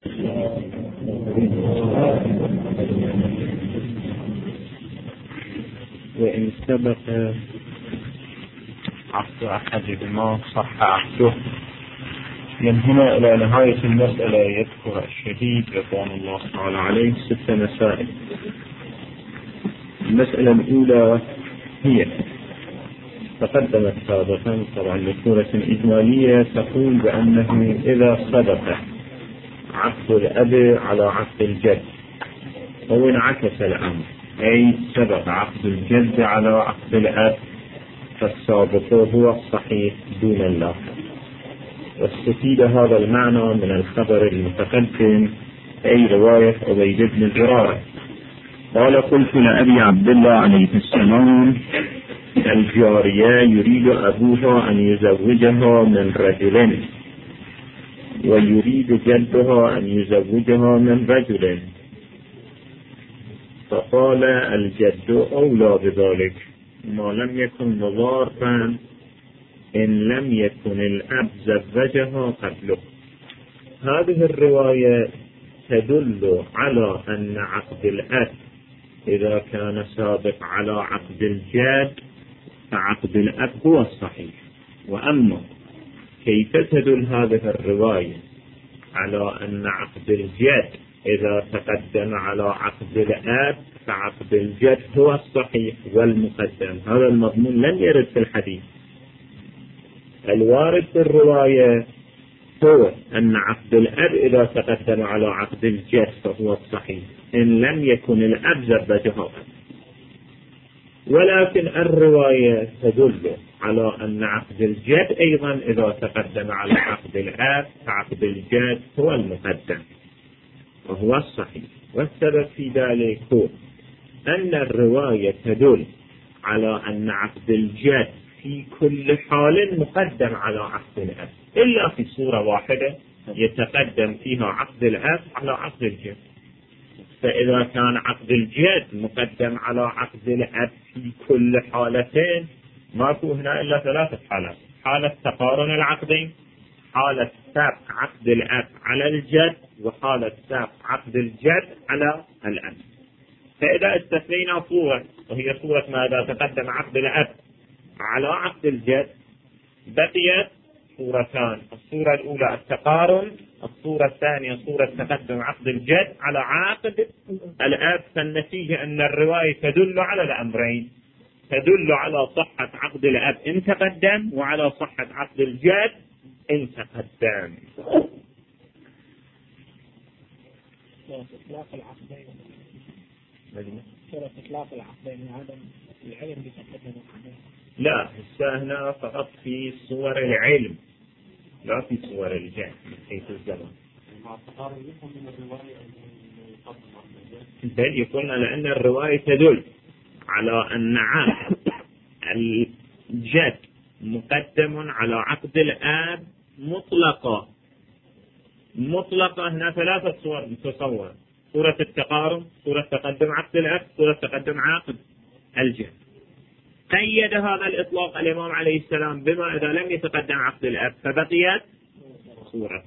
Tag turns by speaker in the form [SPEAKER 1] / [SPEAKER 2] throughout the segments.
[SPEAKER 1] وإن سبق عقد أحدهما صح عقده. من هنا إلى نهاية المسألة يذكر الشهيد رضوان الله تعالى عليه 6 مسائل. المسألة الأولى هي تقدمت سابقا طبعا بصورة إجمالية تقول بأنه إذا سبق عقد الأب على عقد الجد أو انعكس الأمر، أي سبق عقد الجد على عقد الأب، فالسابق هو الصحيح دون اللاحق. واستفيد هذا المعنى من الخبر المتقدم، أي رواية عبيد بن زرارة قال: قلت لأبي عبد الله عليه السلام: الجارية يريد أبوها أن يزوجها من رجل، ويريد جدها أن يزوجها من رجل، فقال الجد أولى بذلك ما لم يكن مضارا إن لم يكن الأب زوجها قبله. هذه الرواية تدل على أن عقد الأب إذا كان سابق على عقد الجد فعقد الأب هو الصحيح. وأما كيف تدل هذه الرواية على أن عقد الجد إذا تقدم على عقد الأب فعقد الجد هو الصحيح والمقدم؟ هذا المضمون لم يرد في الحديث. الوارد في الرواية هو أن عقد الأب إذا تقدم على عقد الجد فهو الصحيح إن لم يكن الأب زوجها. ولكن الرواية تدل على أن عقد الجد أيضا إذا تقدم على عقد الأب فعقد الجد هو المقدم وهو الصحيح. والسبب في ذلك هو أن الرواية تدل على أن عقد الجد في كل حال مقدم على عقد الأب، إلا في صورة واحدة يتقدم فيها عقد الأب على عقد الجد. فإذا كان عقد الجد مقدم على عقد الأب في كل حالتين، ماكو هنا إلا 3 حالات: حالة تقارن العقدين، حالة سابق عقد الأب على الجد، وحالة سابق عقد الجد على الأب. فإذا استثنينا صورة وهي صورة ما إذا تقدم عقد الأب على عقد الجد بقيت صورتان: الصورة الأولى التقارن، الصورة الثانية صورة تقدم عقد الجد على عقد الأب. فالنتيجة أن الرواية تدل على الأمرين، تدل على صحة عقد الأب إن تقدم وعلى صحة عقد الجد إن تقدم.
[SPEAKER 2] إطلاق العقدين إطلاق العقدين عدم العلم بتقدم العقدين.
[SPEAKER 1] لا، هنا فقط في صور العلم لا في صور الجهل من حيث الزمن. بل يقولنا لأن الرواية تدل على أن عقد الجد مقدم على عقد الآب مطلقة. هنا 3 صور متصور: صورة التقارن، صورة تقدم عقد الآب، صورة تقدم عقد الجد. قيد هذا الإطلاق الإمام عليه السلام بما إذا لم يتقدم عقد الأب فبقيت صورة.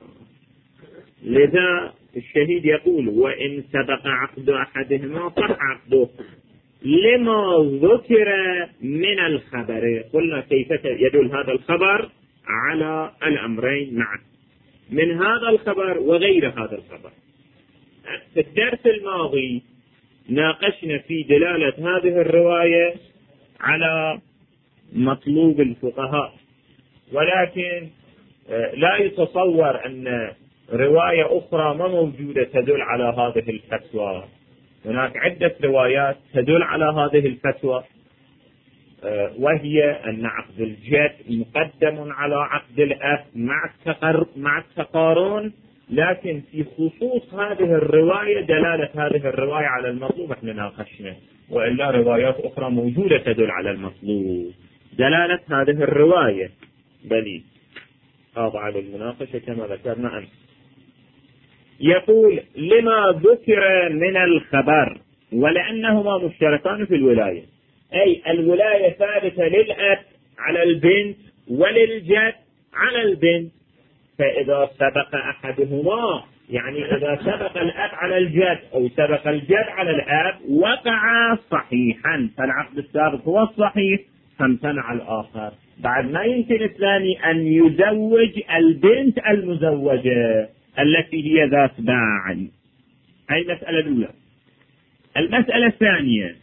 [SPEAKER 1] لذا الشهيد يقول: وإن سبق عقد أحدهما صح عقده لما ذكر من الخبر. قلنا كيف يدل هذا الخبر على الأمرين معا، من هذا الخبر وغير هذا الخبر. في الدرس الماضي ناقشنا في دلالة هذه الرواية على مطلوب الفقهاء، ولكن لا يتصور أن رواية أخرى ما موجودة تدل على هذه الفتوى. هناك عدة روايات تدل على هذه الفتوى، وهي أن عقد الجد مقدم على عقد الأب مع التقارن، لكن في خصوص هذه الرواية دلالة هذه الرواية على المطلوب احنا ناقشنا، وإلا روايات أخرى موجودة تدل على المطلوب. دلالة هذه الرواية بلي خاضعة للمناقشة كما ذكرنا أمس. يقول: لما ذكر من الخبر، ولأنهما مشتركان في الولاية، أي الولاية ثابتة للأب على البنت وللجد على البنت، فإذا سبق أحدهما يعني إذا سبق الأب على الجد أو سبق الجد على الأب وقع صحيحا، فالعقد السابق هو الصحيح فامتنع الآخر. بعد ما يمكن الثاني أن يزوج البنت المزوجة التي هي ذات باع. هذه المسألة الأولى. المسألة الثانية،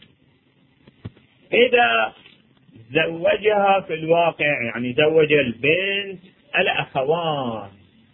[SPEAKER 1] إذا زوجها في الواقع، يعني زوج البنت الأخوان،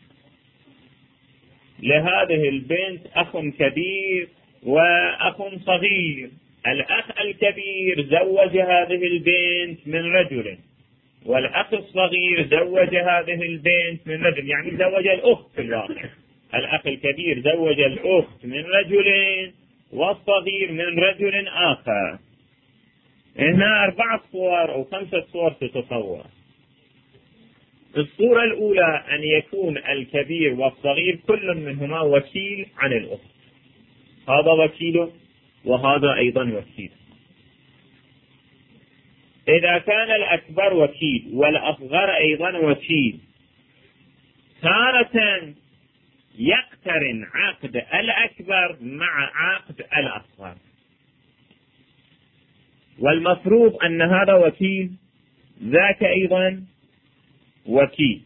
[SPEAKER 1] لهذه البنت أخ كبير وأخ صغير، الأخ الكبير زوج هذه البنت من رجل والأخ الصغير زوج هذه البنت من رجل، يعني زوج الأخت في الواقع. الأخ الكبير زوج الأخت من رجل والصغير من رجل آخر. هنا 4 صور أو 5 صور تتصور. الصورة الأولى أن يكون الكبير والصغير كل منهما وكيل عن الأخت، هذا وكيله وهذا أيضا وكيل. إذا كان الأكبر وكيل والأصغر أيضا وكيل، تارة يقترن عقد الأكبر مع عقد الأصغر، والمفروض أن هذا وكيل ذاك أيضا وكيل،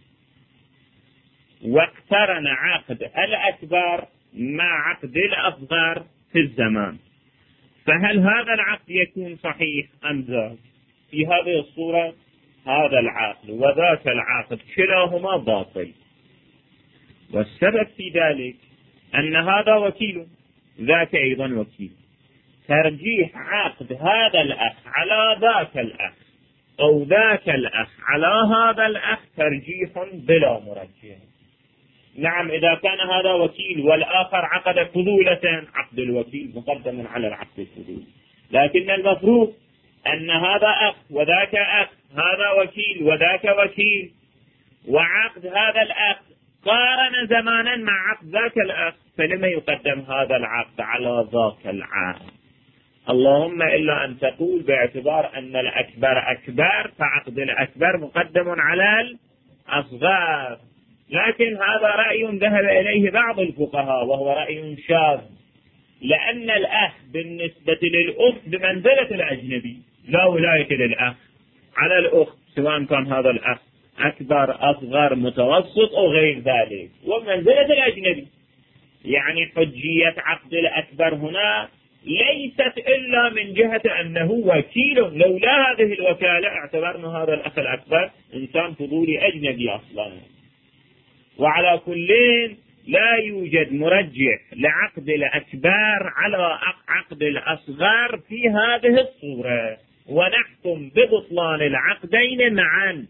[SPEAKER 1] واقترن عقد الأكبر مع عقد الأصغر في الزمان، فهل هذا العقد يكون صحيح أم ذاك؟ في هذه الصورة هذا العقد وذاك العقد كلاهما باطل، والسبب في ذلك أن هذا وكيل ذاك أيضا وكيل. ترجيح عقد هذا الأخ على ذاك الأخ أو ذاك الأخ على هذا الأخ ترجيح بلا مرجح. نعم، إذا كان هذا وكيل والآخر عقد فضولة، عقد الوكيل مقدم على العقد الفضولي، لكن المفروض أن هذا أخ وذاك أخ، هذا وكيل وذاك وكيل، وعقد هذا الأخ قارن زمانا مع عقد ذاك الأخ، فلما يقدم هذا العقد على ذاك العقد؟ اللهم إلا أن تقول باعتبار أن الأكبر أكبر فعقد الأكبر مقدم على الأصغر، لكن هذا رأي ذهب إليه بعض الفقهاء وهو رأي شاذ، لأن الأخ بالنسبة للأخت بمنزلة الأجنبي، لا ولاية للأخ على الأخت سواء كان هذا الأخ أكبر أصغر متوسط أو غير ذلك، ومنزلة الأجنبي. يعني حجية عقد الأكبر هنا ليست إلا من جهة أنه وكيل، لولا هذه الوكالة اعتبرنا هذا الأخ الأكبر إنسان فضولي أجنبي أصلا. وعلى كل لا يوجد مرجح لعقد الأكبر على عقد الأصغر في هذه الصورة، ونحكم ببطلان العقدين معا.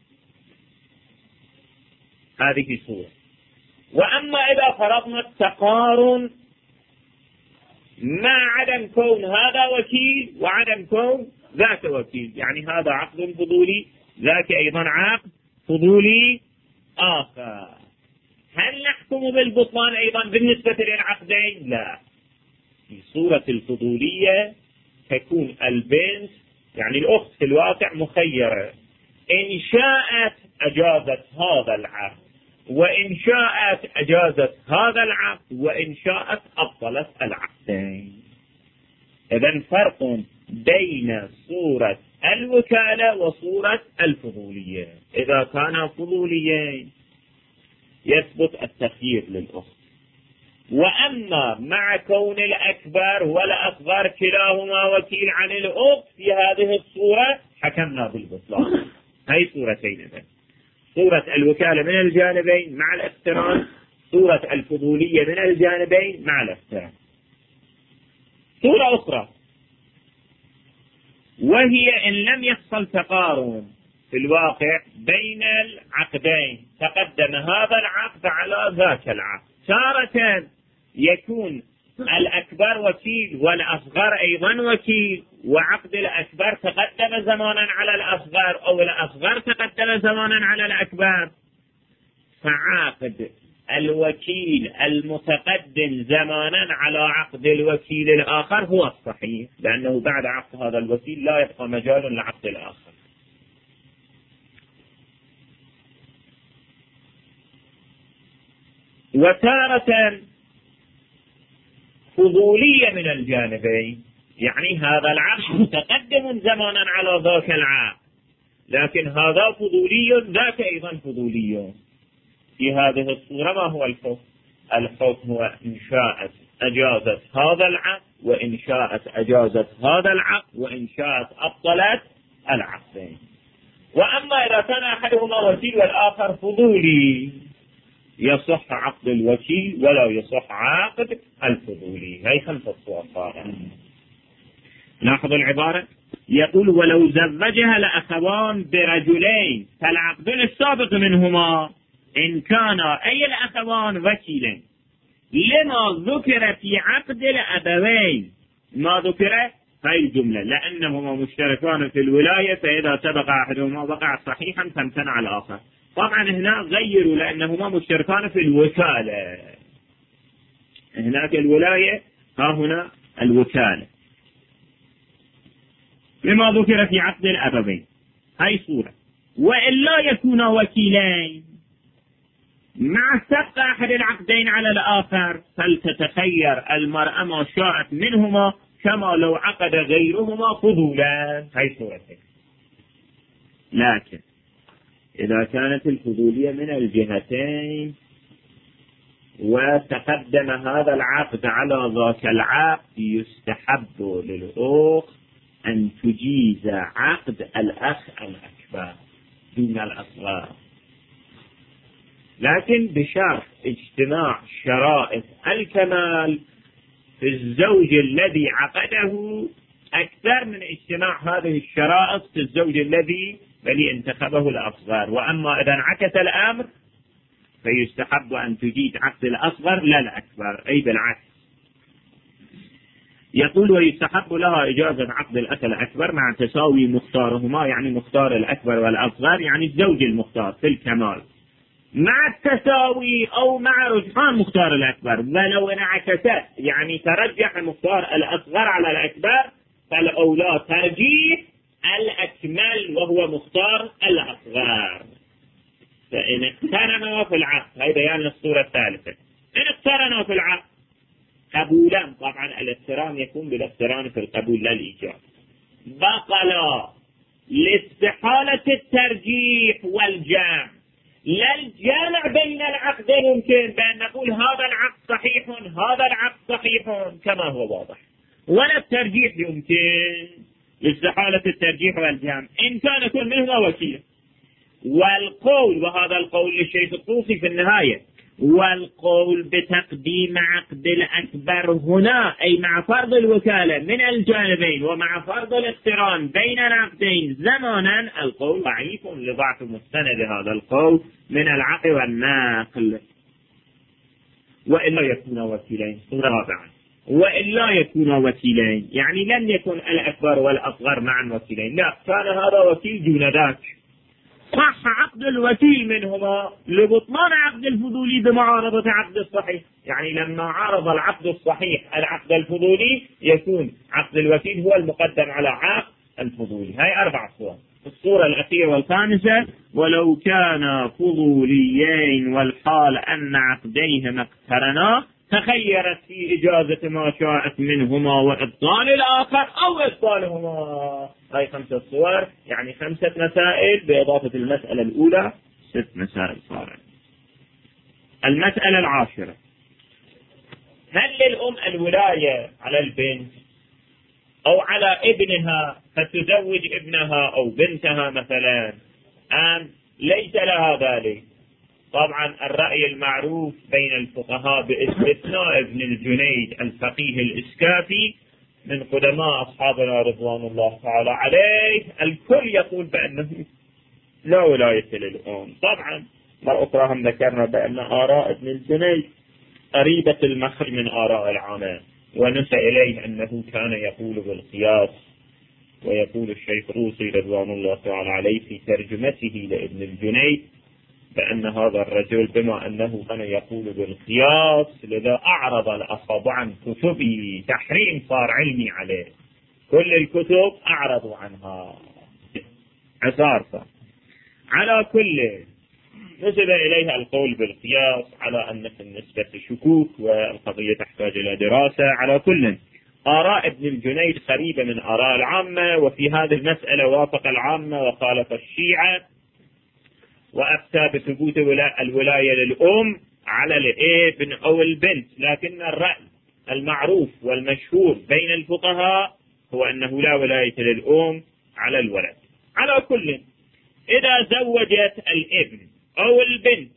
[SPEAKER 1] هذه صورة. وأما إذا فرضنا التقارن مع عدم كون هذا وكيل وعدم كون ذاك وكيل، يعني هذا عقد فضولي ذاك أيضا عقد فضولي آخر، هل نحكم بالبطلان أيضا بالنسبة للعقدين؟ لا. في صورة الفضولية تكون البنت يعني الأخت في الواقع مخيرة، إن شاءت أجازت هذا العقد، وإن شاءت أجازت هذا العقد، وإن شاءت أبطلت العقدين. إذن فرق بين صورة الوكالة وصورة الفضولية. إذا كان فضوليين يثبت التخيير للأخت، وأما مع كون الأكبر والأصغر كلاهما وكيل عن الأخت في هذه الصورة حكمنا بالبطلان. هاي صورتين إذن، صورة الوكالة من الجانبين مع الاقتران، صورة الفضولية من الجانبين مع الاقتران. صورة أخرى وهي إن لم يحصل تقارن في الواقع بين العقدين، تقدم هذا العقد على ذاك العقد، تارة يكون الأكبر وكيل والأصغر أيضا وكيل، وعقد الأكبر تقدم زمانا على الأصغر أو الأصغر تقدم زمانا على الأكبر، فعقد الوكيل المتقدم زمانا على عقد الوكيل الآخر هو الصحيح، لأنه بعد عقد هذا الوكيل لا يبقى مجال لعقد الآخر. وتارة فضولية من الجانبين، يعني هذا العقد متقدم زمانا على ذاك العقد، لكن هذا فضولي ذاك أيضا فضولي. في هذه الصورة ما هو الحكم؟ الحكم هو إن شاءت أجازت هذا العقد، وإن شاءت أجازت هذا العقد، وإن شاءت أبطلت العقدين. وأما إذا كان أحدهما وكيل والآخر فضولي يصح عقد الوكيل ولا يصح عقد الفضولي. هي 5 صور صارت. لاحظوا العبارة، يقول ولو زوجها الأخوان برجلين فالعقد السابق منهما إن كان أي الأخوان وكيلين لما ذكر في عقد الأبوين. ما ذكر هاي الجملة لأنهما مشتركان في الولاية، فإذا سبق أحدهما وقع صحيحا فامتنع الآخر. طبعا هنا غيروا لأنهما مشتركان في الوكالة، هناك الولاية ها هنا الوكالة لما ذكر في عقد الأبوين. هاي صورة. وإلا يكون وكيلين مع سبق أحد العقدين على الآخر فلتتخير المرأة ما شاءت منهما كما لو عقد غيرهما فضولا. هاي صورتك. لكن إذا كانت الفضولية من الجهتين وتقدم هذا العقد على ذاك العقد يستحب للأخت أن تجيز عقد الأخ الأكبر دون الأصغر، لكن بشرط اجتماع شرائط الكمال في الزوج الذي عقده أكثر من اجتماع هذه الشرائط في الزوج الذي بل انتخبه الأصغر. وأما إذا انعكس الأمر فيستحب أن تجيد عقد الأصغر لا الأكبر، أي بالعكس. يقول ويستحب لها إجازة عقد الأخ الأكبر مع تساوي مختارهما، يعني مختار الأكبر والأصغر يعني الزوج المختار في الكمال، مع التساوي أو مع رجحان مختار الأكبر. ولو انعكست يعني ترجح مختار الأصغر على الأكبر فالأولى ترجيح الأكمل وهو مختار الأصغر. فإن اقترنوا في العقد، هذا بيان الصورة الثالثة، إن اقترنوا في العقد قبولا، طبعا الاقتران يكون بالاقتران في القبول لا الإيجاب، بطلا لاستحالة الترجيح والجمع. لا الجامع بين العقدين يمكن بأن نقول هذا العقد صحيح هذا العقد صحيح كما هو واضح، ولا الترجيح يمكن لاستحالة الترجيح والجمع إن كان كل منهما وكيل. والقول، وهذا القول للشيخ الطوسي في النهاية، والقول بتقديم عقد الأكبر هنا أي مع فرض الوكالة من الجانبين ومع فرض الاقتران بين العقدين زمانا، القول ضعيف لضعف مستند هذا القول من العقل والناقل. وإلا يكون وكيلين. صورة رابعة، وإلا يكون وكيلين يعني لم يكن الأكبر والأصغر معا وكيلين، لا كان هذا وكيل دون ذاك، صح عقد الوكيل منهما لبطلان عقد الفضولي بمعارضة عقد الصحيح. يعني لما عارض العقد الصحيح العقد الفضولي يكون عقد الوكيل هو المقدم على عقد الفضولي. هاي 4 صور. الصورة الأخيرة والخامسة ولو كان فضوليين والحال أن عقديهما اقترنا تخيرت في إجازة ما شاءت منهما وإبطال الآخر أو إبطالهما. هاي 5 صور، يعني 5 مسائل بإضافة المسألة الأولى 6 مسائل صارت. المسألة العاشرة، هل للأم الولاية على البنت أو على ابنها فتزوج ابنها أو بنتها مثلا أم ليس لها ذلك؟ طبعا الرأي المعروف بين الفقهاء باستثناء ابن الجنيد الفقيه الإسكافي من قدماء أصحابنا رضوان الله تعالى عليه، الكل يقول بأنه لا ولاية للأم. طبعا مرة أخرى هم ذكرنا بأن آراء ابن الجنيد قريبة المخرج من آراء العامة، ونسى إليه أنه كان يقول بالقياس. ويقول الشيخ روسي رضوان الله تعالى عليه في ترجمته لابن الجنيد بأن هذا الرجل بما أنه كان يقول بالقياس لذا أعرض الأصحاب عن كتبه، تحريم صار علمي عليه، كل الكتب أعرضوا عنها عصارفة. على كل نسب إليها القول بالقياس على أن في النسبة شكوك والقضية تحتاج إلى دراسة. على كل آراء ابن الجنيد قريبة من آراء العامة، وفي هذه المسألة وافق العامة وخالف الشيعة، وأفتى بثبوت الولاية للأم على الابن أو البنت. لكن الرأي المعروف والمشهور بين الفقهاء هو أنه لا ولاية للأم على الولد. على كل إذا زوجت الابن أو البنت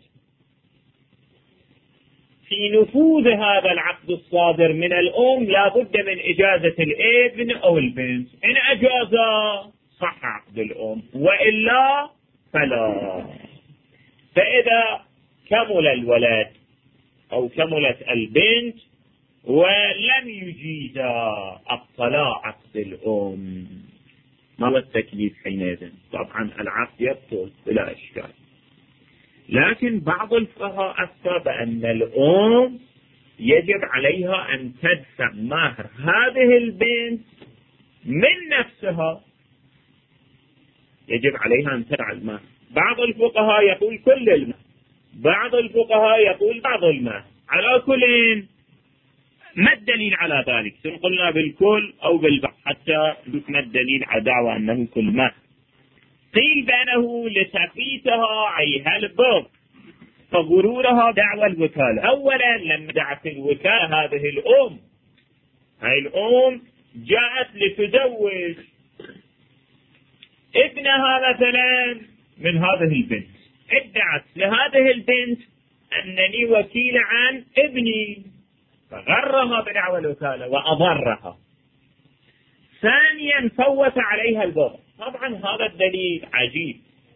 [SPEAKER 1] في نفوذ هذا العقد الصادر من الأم لا بد من إجازة الابن أو البنت. إن أجازا صح عقد الأم، وإلا فلا. فإذا كمل الولد أو كملت البنت ولم يجيزا أبطلا عقد الأم. ما هو التكليف حينئذ؟ طبعا العقد يبطل بلا إشكال. لكن بعض الفقهاء أفتى بأن الأم يجب عليها أن تدفع مهر هذه البنت من نفسها، يجب عليها أن تدفع المهر. بعض الفقهاء يقول كل المهر، بعض الفقهاء يقول بعض المهر. على كل ما الدليل على ذلك؟ قلنا بالكل أو بالبعض حتى ما الدليل على دعوى أنه كل مهر. قيل بأنه لتفيتها عيها البغض فغرورها دعوى الوكالة. أولا لما دعت الوكالة هذه الأم، هاي الأم جاءت لتزوج ابنها مثلا من هذه البنت، ادعت لهذه البنت أنني وكيل عن ابني، فغرها بدعوى الوكالة وأضرها. ثانيا فوت عليها البغض. طبعا هذا الدليل عجيب.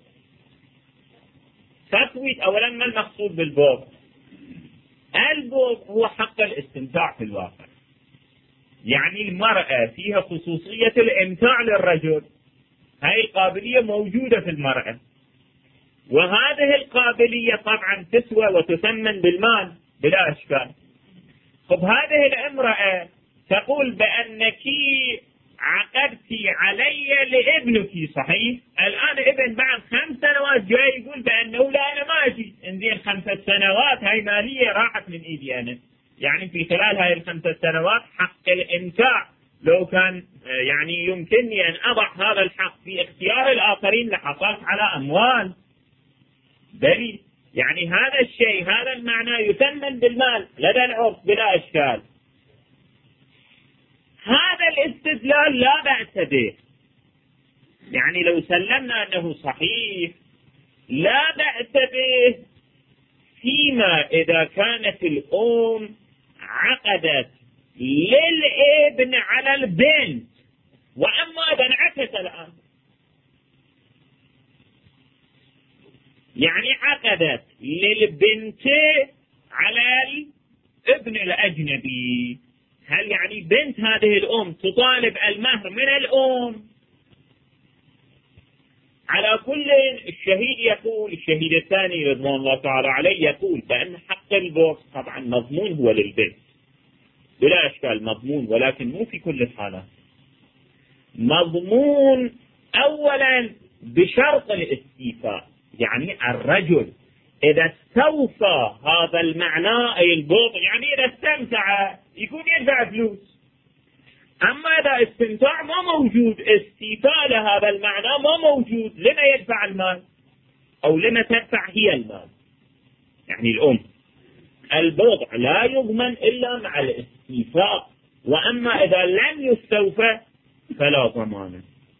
[SPEAKER 1] تفويت أولا ما المقصود بالبغض؟ البغض هو حق الاستمتاع في الواقع. يعني المرأة فيها خصوصية الامتاع للرجل، هاي القابلية موجودة في المرأة، وهذه القابلية طبعا تسوى وتثمن بالمال بلا إشكال. طب هذه الامرأة تقول بأنك عقدتي علي لابنك، صحيح؟ الآن ابن بعد 5 سنوات جاي يقول بأنه لا أنا ما أجي. انزين 5 سنوات هاي مالية راحت من إيدي أنا. يعني في خلال هاي ال5 سنوات حق الإمتاع لو كان يعني يمكنني أن أضع هذا الحق في اختيار الآخرين لحصلت على أموال. دليل يعني هذا الشيء، هذا المعنى يثمن بالمال لدى العرف بلا إشكال. هذا الاستدلال لا بأس به، يعني لو سلمنا أنه صحيح لا بأس به فيما إذا كانت الأم عقدت للابن على البنت. وأما إذا انعكس الآن، يعني عقدت للبنت على الابن الأجنبي، هل يعني بنت هذه الأم تطالب المهر من الأم؟ على كل الشهيد يقول، الشهيد الثاني رضوان الله تعالى عليه يقول بأن حق البغض طبعا مضمون هو للبنت بلا إشكال، مضمون، ولكن مو في كل الحالات. مضمون أولا بشرط الاستيفاء، يعني الرجل إذا استوفى هذا المعنى أي البغض، يعني إذا استمتع يكون يدفع فلوس. أما إذا استمتاع ما موجود، استيفاء لهذا المعنى ما موجود، لما يدفع المال أو لما تدفع هي المال؟ يعني الأم البغض لا يضمن إلا مع الاستيفاء، وأما إذا لم يستوفى فلا ضمان.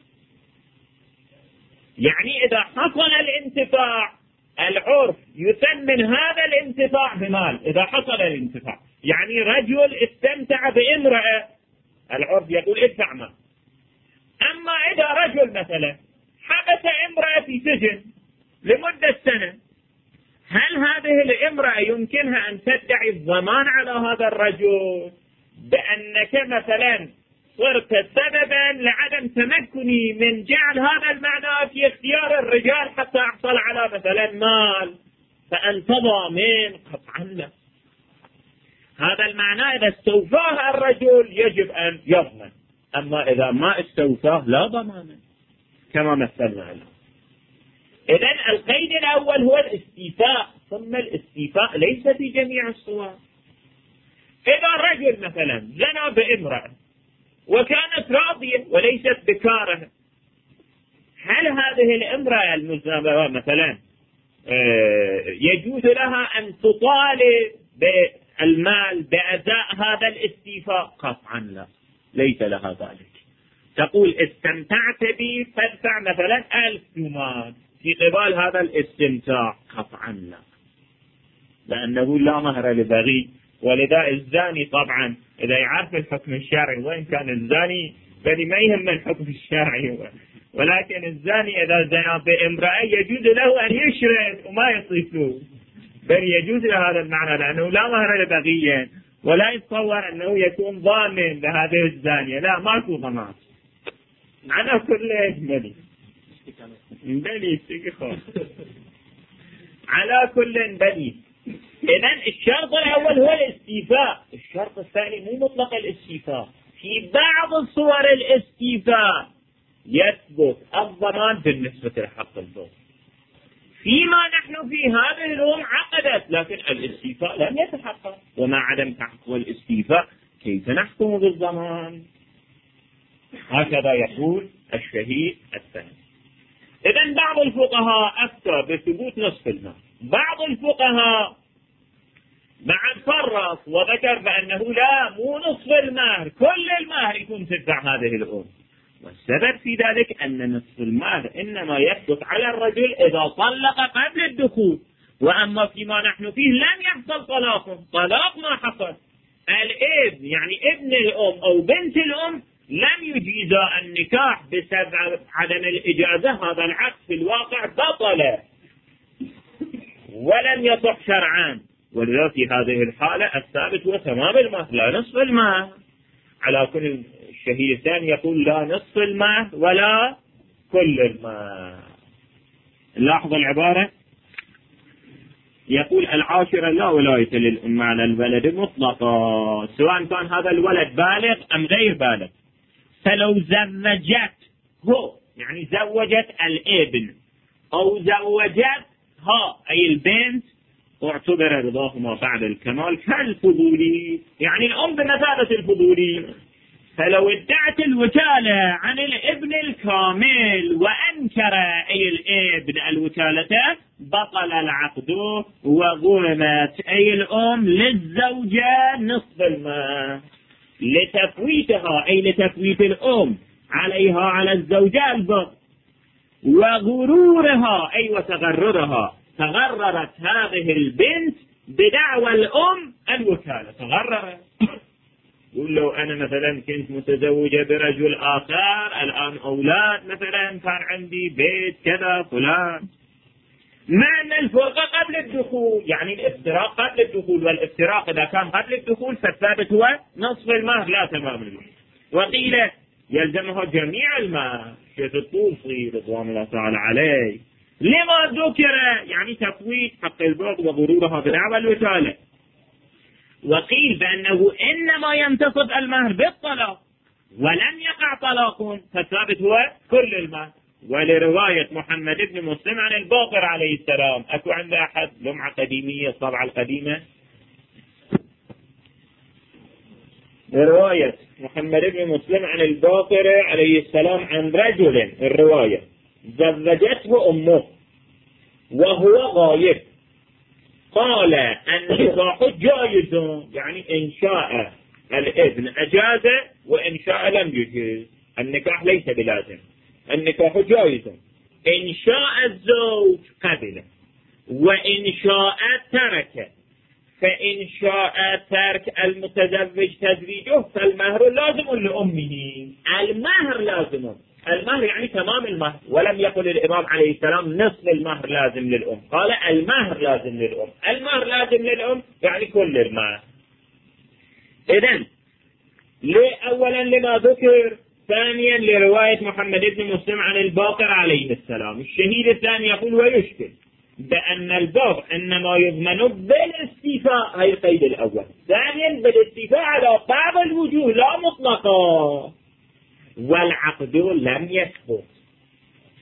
[SPEAKER 1] يعني إذا حصل الانتفاع العرف يثمن هذا الانتفاع بمال. إذا حصل الانتفاع يعني رجل استمتع بامرأة، العرف يقول ادفع مال. أما إذا رجل مثلا حبس امرأة في سجن لمدة سنة، هل هذه الامرأة يمكنها أن تدعي الضمان على هذا الرجل بأنك مثلا صرت سببا لعدم تمكني من جعل هذا المعنى في اختيار الرجال حتى أحصل على مثلا مال، فأنت ضامن؟ قطعا لا. هذا المعنى إذا استوفاه الرجل يجب أن يضمن، أما إذا ما استوفاه لا ضمان كما مثلنا له. إذن القيد الأول هو الاستيفاء، ثم الاستيفاء ليس في جميع الصور. إذا رجل مثلا زنى بامرأة وكانت راضية وليست بكارة، هل هذه الامرأة المزنبة مثلا يجوز لها أن تطالب بالمال بأداء هذا الاستيفاء؟ قطعا لا، ليس لها ذلك. تقول استمتعت بي فادفع مثلا 1000 دينار في قبال هذا الاستمتاع، قطعا لا، لأنه لا مهر لبغي. ولذا الزاني طبعا إذا يعرف الحكم الشرعي، وإن كان الزاني بل ما يهم الحكم الشرعي، ولكن الزاني إذا زنى بامرأة يجوز له أن يشرد وما يصيفه، بل يجوز له هذا المعنى لأنه لا مهر لبغي، ولا يتصور أنه يكون ضامن لهذه الزانية، لا، ماكو ضمان. على كل بلي على كل بلي. إذن الشرط الأول هو الاستيفاء. الشرط الثاني مو مطلق الاستيفاء، في بعض صور الاستيفاء يثبت الضمان بالنسبة لحق البغي. فيما نحن في هذه الأم عقدت لكن الاستيفاء لم يتحقق، ومع عدم تحقق الاستيفاء كيف نحكم بالضمان؟ هكذا يقول الشهيد الثاني. إذن بعض الفقهاء أفتى بثبوت نصف المال، بعض الفقهاء بعد فرق وذكر بأنه لا، مو نصف المهر، كل المهر يكون تدفع هذه الأم. والسبب في ذلك أن نصف المهر إنما يثبت على الرجل إذا طلق قبل الدخول، وأما فيما نحن فيه لم يحصل طلاق ما حصل. الابن يعني ابن الأم أو بنت الأم لم يجيز النكاح بسبب عدم الإجازة، هذا العقد في الواقع بطل ولم يصح شرعا. ولذا في هذه الحالة الثابت هو تمام المهر لا نصف المهر. على كل الشهيد الثاني يقول لا نصف المهر ولا كل المهر. لاحظ العبارة، يقول العاشرة لا ولاية للأم على الولد مطلقا، سواء كان هذا الولد بالغ أم غير بالغ. فلو زوجت هو يعني زوجت الابن أو زوجتها أي البنت اعتبر رضاهما بعد الكمال كالفضولي، يعني الأم بمثابة الفضولي. فلو ادعت الوكالة عن الابن الكامل وأنكر أي الابن الوكالة بطل العقد، وغرمت أي الأم للزوجة نصف المال لتفويتها، أي لتفويت الأم عليها على الزوجة البغي، وغرورها أي وتغررها. تغررت هذه البنت بدعوى الأم الوكالة، تغررت. قل لو أنا مثلا كنت متزوجة برجل آخر، الآن أولاد مثلا، كان عندي بيت كذا فلان، مع أن الفرقة قبل الدخول، يعني الافتراق قبل الدخول، والافتراق إذا كان قبل الدخول فالثابت هو نصف المهر لا تمام المهر. وقيل يلزمها جميع المهر. شيخ الطوسي رضوان الله تعالى عليه لما ذكر يعني تفويت حق البغي وغرورها بدعوى الوكالة. وقيل بأنه إنما ينتصب المهر بالطلاق ولم يقع طلاق، فالثابت هو كل المهر. ولرواية محمد بن مسلم عن الباقر عليه السلام، أكو عند أحد لمعة قديمية الطبعة القديمة؟ رواية محمد بن مسلم عن الباقر عليه السلام عن رجل، الرواية زوجته أمه وهو غايب، قال النكاح جائز، يعني إن شاء الابن أجاز وإن شاء لم يجيز. النكاح ليس بلازم، النكاح جائز. إن شاء الزوج قبل وإن شاء ترك، فإن شاء ترك المتزوج تزويجه فالمهر لازم لأمه. المهر لازم، المهر يعني تمام المهر، ولم يقل الإمام عليه السلام نصف المهر لازم للأم، قال المهر لازم للأم. المهر لازم للأم يعني كل المهر. إذن أولا لما ذكر، ثانيا لرواية محمد بن مسلم عن الباقر عليه السلام. الشهيد الثاني يقول ويشكل بأن البغي إنما يضمن بالاستيفاء، هي القيد الأول. ثانيا بالاستيفاء على بعض الوجوه لا مطلقا، والعقد لم يثبت.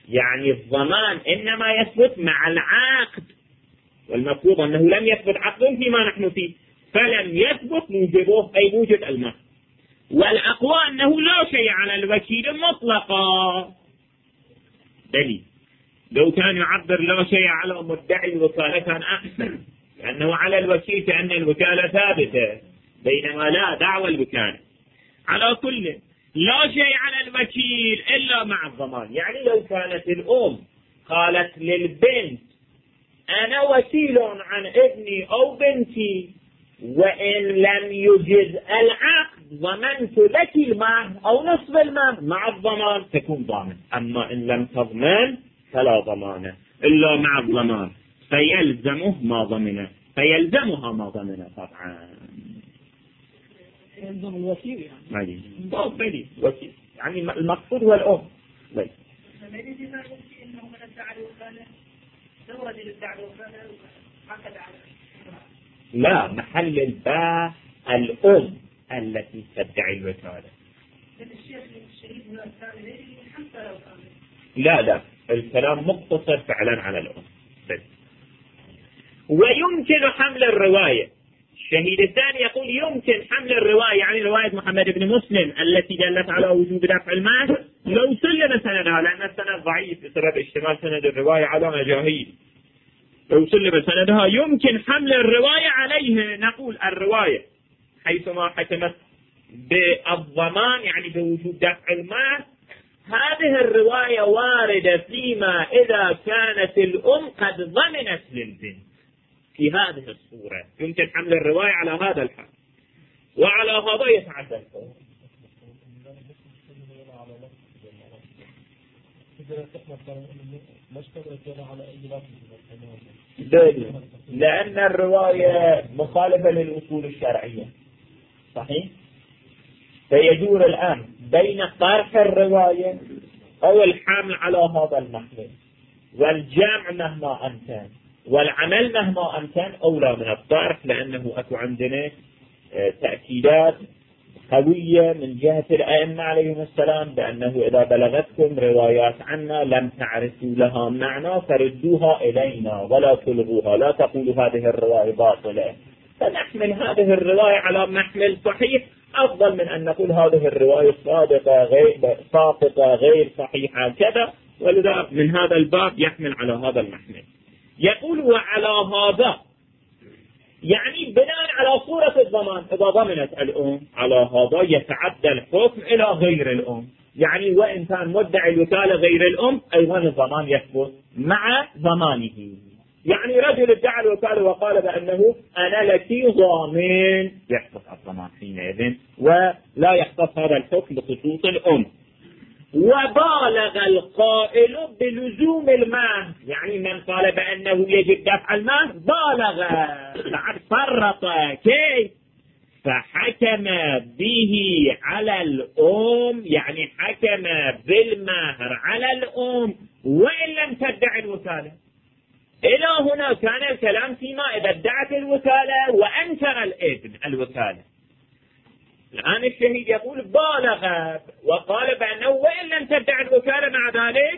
[SPEAKER 1] يعني الضمان إنما يثبت مع العقد، والمفروض أنه لم يثبت عقد فيما نحن فيه، فلم يثبت موجبه أي موجب المهر. والأقوى أنه لا شيء على الوكيل مطلقا، دليل لو كان يعبر لا شيء على مدعي الوكالة كان أحسن، لأنه على الوكيل كأن الوكالة ثابتة، بينما لا دعوى الوكالة. على كل لا شيء على الوكيل إلا مع الضمان. يعني لو كانت الأم قالت للبنت أنا وكيل عن ابني أو بنتي، وإن لم يجد العقد ضمنت لك المهر أو نصف المهر مع الضمان، تكون ضامن. أما إن لم تضمن فلا ضمان إلا مع الضمان، فيلزمه ما ضمنه، فيلزمها ما ضمنه طبعا.
[SPEAKER 2] يلزم الوكيل يعني.
[SPEAKER 1] بلي وكيل، يعني المقصود هو الأم. بلي. لا، محل الباء الأم التي تدعي الوكالة. لا الكلام مقتصر فعلا على الأم بس. ويمكن حمل الرواية. الشهيد الثاني يقول يمكن حمل الرواية، يعني رواية محمد بن مسلم التي دلت على وجوب دفع المال لو سلم سندها، لأن السند ضعيف بسبب اشتمال سند الرواية على مجاهيل. لو سلم سندها يمكن حمل الرواية عليه. نقول الرواية حيثما حكمت بالضمان يعني بوجوب دفع المال، هذه الرواية واردة فيما إذا كانت الأم قد ضمنت للبنت. في هذه الصورة يمكن حمل الرواية على هذا الحال، وعلى هذا يتعدى الفور. لأن الرواية مخالفة للأصول الشرعية، صحيح؟ فيدور الآن بين طرح الرواية أو الحمل على هذا المحمل، والجمع مهما أمكن والعمل مهما أمكن أولى من الطرح، لأنه أكو عندنا تأكيدات قوية من جهة الأئمة عليهم السلام بأنه إذا بلغتكم روايات عنا لم تعرفوا لها معنى فردوها إلينا ولا تلغوها، لا تقولوا هذه الرواية باطلة. فنحمل هذه الرواية على محمل صحيح أفضل من أن نقول هذه الرواية ساقطة غير صحيحة كذا، ولذا من هذا الباب يحمل على هذا المحمل. يقول وعلى هذا يعني بناء على صورة الضمان، إذا ضمنت الأم على هذا يتعدى الحكم إلى غير الأم، يعني وإن كان مدعي الوكالة غير الأم أيضا الضمان يثبت مع ضمانه. يعني رجل ادعى الوكالة وقال بأنه أنا لك ضامن، يحدث الضمان حينئذ ولا يحدث هذا الحكم بخصوص الأم. وبالغ القائل بلزوم المهر، يعني من قال بأنه يجب دفع المهر بالغ بعد فرط. كيف؟ فحكم به على الأم، يعني حكم بالمهر على الأم وإن لم تدع الوكالة. إلى هنا كان الكلام فيما إذا ادعت الوكالة وأنكر الابن الوكالة. الآن الشهيد يقول بالغ وقال بأنه وإن لم تدع الوكالة مع ذلك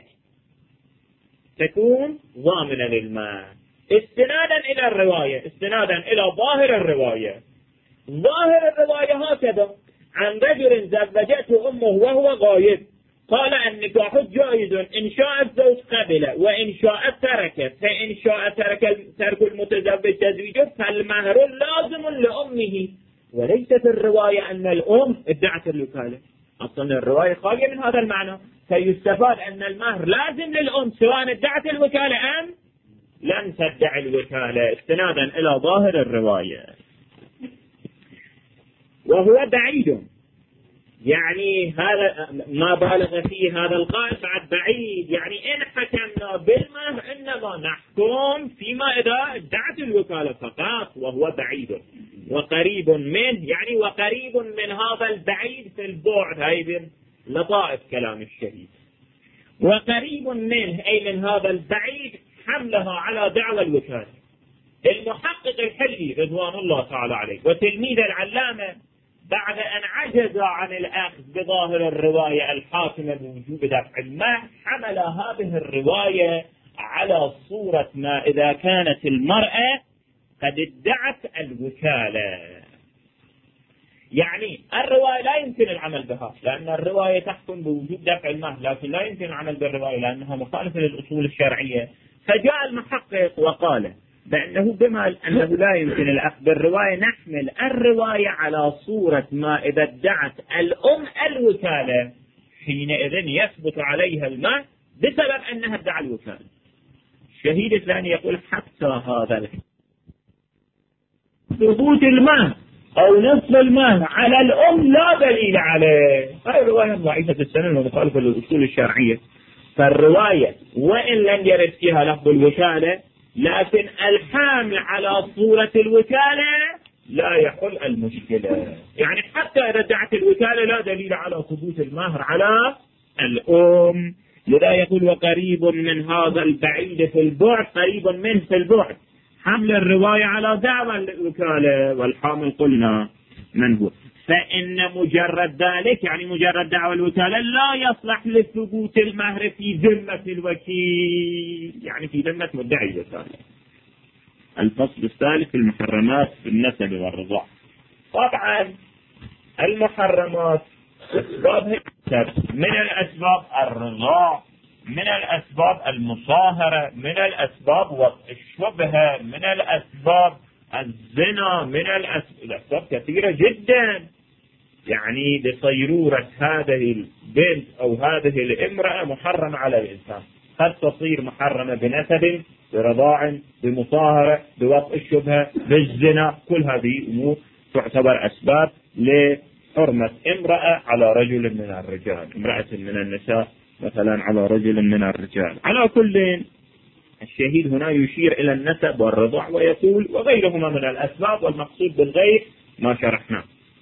[SPEAKER 1] تكون ضامنة للمال، استنادا إلى الرواية، استنادا إلى ظاهر الرواية. ظاهر الرواية هكذا: عن رجل زوجته أمه وهو غايب، قال النكاح جائز إن شاء الزوج قبل وإن شاء تركه، فإن شاء ترك المتزوج تزويجه فالمهر لازم لأمه. وليست الرواية أن الأم ادعت الوكالة، أصلا الرواية خالية من هذا المعنى، فيستفاد أن المهر لازم للأم سواء ادعت الوكالة أم لم تدع الوكالة، استنادا إلى ظاهر الرواية. وهو بعيد، يعني هذا ما بالغ فيه هذا القائل بعد بعيد، يعني إن حكمنا بالمهر إنما نحكم فيما إذا ادعت الوكالة فقط، وهو بعيد. وقريب منه، يعني وقريب من هذا البعيد في البعد، هاي لطائف كلام الشهيد. وقريب منه أي من هذا البعيد حملها على دعوى الوكالة. المحقق الحلي رضوان الله تعالى عليه وتلميذ العلامة بعد أن عجز عن الأخذ بظاهر الرواية الحاكمة بوجوب دفع المهر، حمل هذه الرواية على صورة ما إذا كانت المرأة قد ادعت الوكالة. يعني الرواية لا يمكن العمل بها لأن الرواية تحكم بوجوب دفع المهر، لكن لا يمكن العمل بالرواية لأنها مخالفة للأصول الشرعية. فجاء المحقق وقال بأنه بما أنه لا يمكن الأخذ بالرواية نحمل الرواية على صورة ما إذا ادعت الأم الوكالة، حينئذ يثبت عليها المهر بسبب أنها ادعى الوكالة. الشهيد الثاني يقول حتى هذا ثبوت المهر أو نصف المهر على الأم لا دليل عليه. هذه الرواية ضعيفة السنن ومخالفة للأصول الشرعية. فالرواية وإن لم يرد فيها لفظ الوكالة لكن الحامل على صورة الوكالة لا يحل المشكلة. يعني حتى إذا ادعت الوكالة لا دليل على ثبوت المهر على الأم. لذا يقول وقريب من هذا البعيد في البعد قريب منه في البعد حمل الرواية على دعوى الوكالة، والحامل قلنا من هو. فإن مجرد ذلك يعني مجرد دعوى الوكالة لا يصلح لثبوت المهر في ذمة الوكيل، يعني في ذمة مدعي الوكالة. الفصل الثالث في المحرمات في النسب والرضاع. طبعا المحرمات أسبابها من الأسباب الرضاع، من الأسباب المصاهرة، من الأسباب الشبهة، من الأسباب الزنا، من الأسباب كثيرة جدا. يعني بصيرورة هذه البنت أو هذه الامرأة محرمة على الإنسان، قد تصير محرمة بنسب، برضاع، بمصاهرة، بوطء الشبهة، بالزنا. كل هذه أمور تعتبر أسباب لحرمة امرأة على رجل من الرجال، امرأة من النساء مثلا على رجل من الرجال. على كل الشهيد هنا يشير إلى النسب والرضاع ويقول وغيرهما من الأسباب، والمقصود بالغير ما شرحناه.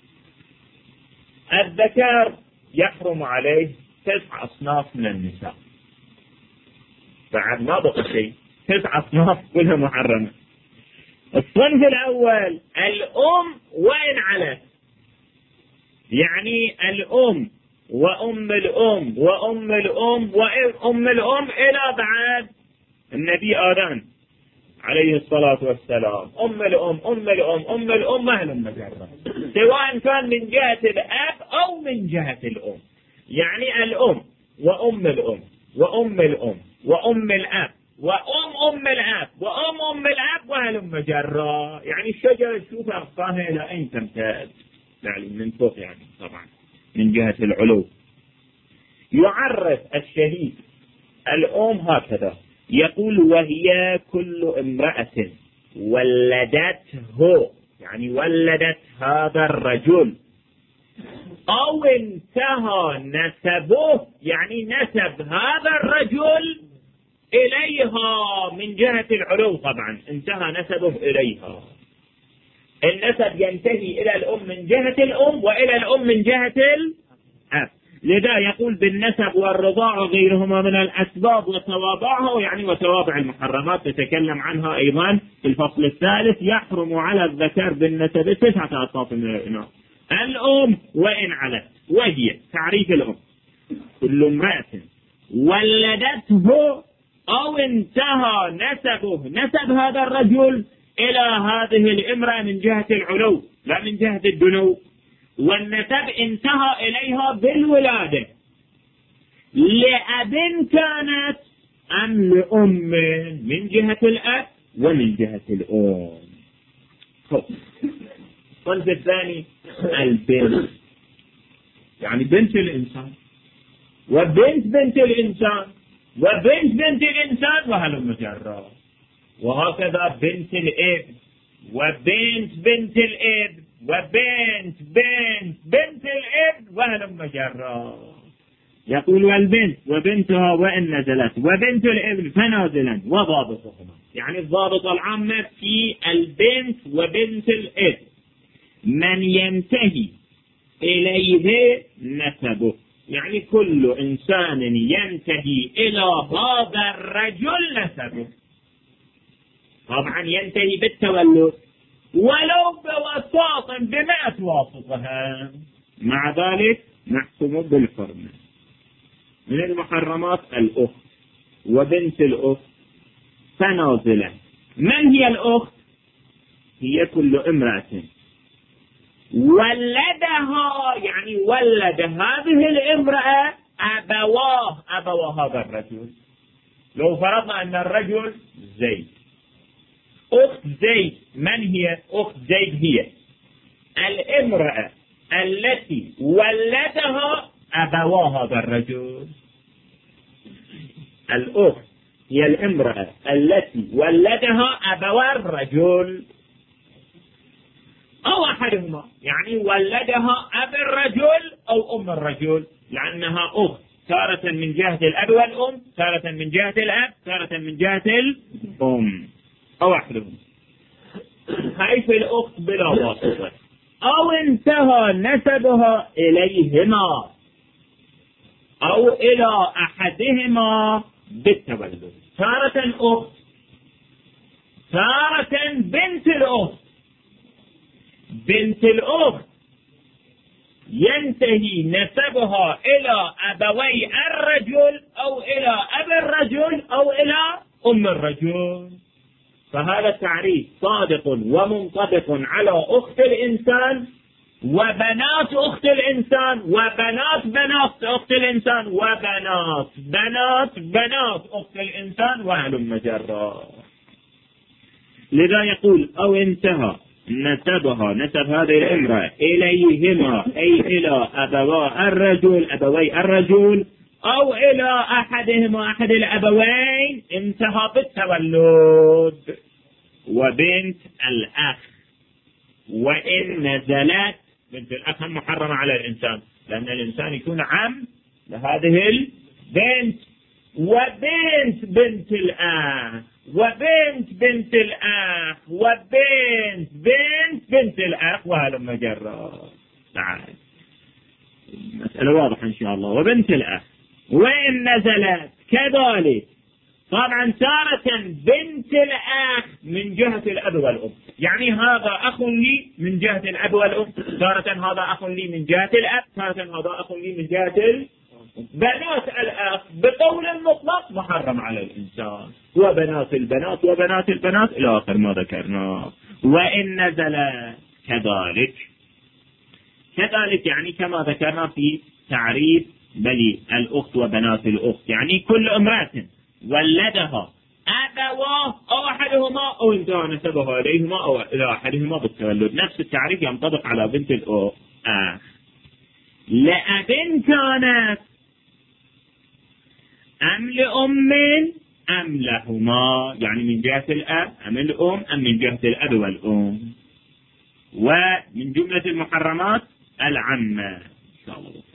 [SPEAKER 1] الذكر يحرم عليه 9 أصناف من النساء، بعد ما بقى شيء 9 أصناف كلها محرمة. الصنف الأول الأم وإن علت، يعني الأم وأم الأم وأم الأم وأم الأم إلى بعد النبي آدم عليه الصلاة والسلام. أم الأم أم الأم أم الأم أهل المجرة، سواء كان من جهة الأب أو من جهة الأم. يعني الأم وأم الأم وأم الأم وأم الأب وأم الأب وأم الأب وأهل المجرة. يعني الشجرة تشوف أغصانها إلى أين تمتد، يعني من فوق، يعني طبعا من جهة العلو. يعرف الشهيد الأم هكذا، يقول وهي كل امرأة ولدته، يعني ولدت هذا الرجل، أو انتهى نسبه، يعني نسب هذا الرجل إليها من جهة العلو. طبعا انتهى نسبه إليها. النسب ينتهي إلى الأم من جهة الأم وإلى الأم من جهة الأب. لذا يقول بالنسب والرضاع وغيرهما من الأسباب وتوابعها، يعني وتوابع المحرمات نتكلم عنها أيضا في الفصل الثالث. يحرم على الذكر بالنسب 9 أصناف من الإناث. الأم وإن علت، وهي تعريف الأم كل امرأة ولدته أو انتهى نسبه، نسب هذا الرجل إلى هذه الامرأة من جهة العلو لا من جهة الدنو، والنسب انتهى إليها بالولادة، لأب كانت أم لأم من جهة الأب ومن جهة الأم. الصنف الثاني البنت، يعني بنت الإنسان وبنت بنت الإنسان وبنت بنت الإنسان وهلم جرا. وهكذا بنت الابن وبنت بنت الابن وبنت بنت بنت الابن وهلم جرا. يقول والبنت وبنتها وإن نزلت وبنت الابن فنازلا وضابطهما، يعني الضابط العامة في البنت وبنت الابن من ينتهي إليه نسبه، يعني كل إنسان ينتهي إلى هذا الرجل نسبه. طبعا ينتهي بالتولد، ولو بوساط ب100 واسطة، مع ذلك نحكم بالحرمة. من المحرمات الأخت وبنت الأخت فنازلة. من هي الأخت؟ هي كل امرأة ولدها، يعني ولد هذه الامرأة أبوا هذا الرجل. لو فرضنا أن الرجل زيد، أخت زيد من هي؟ أخت زيد هي الامرأة التي ولدها أبوا هذا الرجل. الأخت هي الامرأة التي ولدها أبوا الرجل أو أحدهما، يعني ولدها أب الرجل أو أم الرجل، لأنها أخت تارة من جهة الأب والأم، تارة من جهة الأب، تارة من جهة الأم أو أحدهما. حيث الأخت بلا واسطة أو انتهى نسبها إليهما أو إلى أحدهما بالتولد. تارة أخت، تارة بنت الأخت. بنت الأخت ينتهي نسبها إلى أبوي الرجل أو إلى أب الرجل أو إلى أم الرجل. فهذا التعريف صادق ومنطبق على أخت الإنسان وبنات أخت الإنسان وبنات بنات أخت الإنسان وبنات بنات بنات أخت الإنسان وهلم جرا. لذا يقول أو انتهى نسبها، نسب هذه الامرأة إليهما أي إلى أبوي الرجل أو إلى أحدهما أحد الأبوين، انتهى بالتولد. وبنت الأخ وإن نزلت، بنت الأخ محرمة على الإنسان لأن الإنسان يكون عم لهذه البنت. وبنت بنت الأخ وبنت بنت الأخ وبنت بنت الأخ وهلم جرا. تعال مسألة واضحة إن شاء الله. وبنت الأخ وإن نزلت كذلك. طبعا تارة بنت الأخ من جهة الأب والأم، يعني هذا أخ لي من جهة الأب والأم، تارة هذا أخ لي من جهة الأب، تارة هذا أخ لي من جهة بنات الأخ. بقول مطلق محرم على الإنسان. وبنات البنات وبنات البنات إلى آخر ما ذكرنا. وإن نزل كذلك يعني كما ذكرنا في تعريف بني الأخت وبنات الأخت، يعني كل امرأة ولدها أبواه أو أحدهما أو انتهى نسبها إليهما أو إلى أحدهما بالتولد. نفس التعريف ينطبق على بنت الأخت. لأب كانت أم لأم أم لهما، يعني من جهة الأب أم الأم أم من جهة الأب والأم. ومن جملة المحرمات العمة إن شاء الله.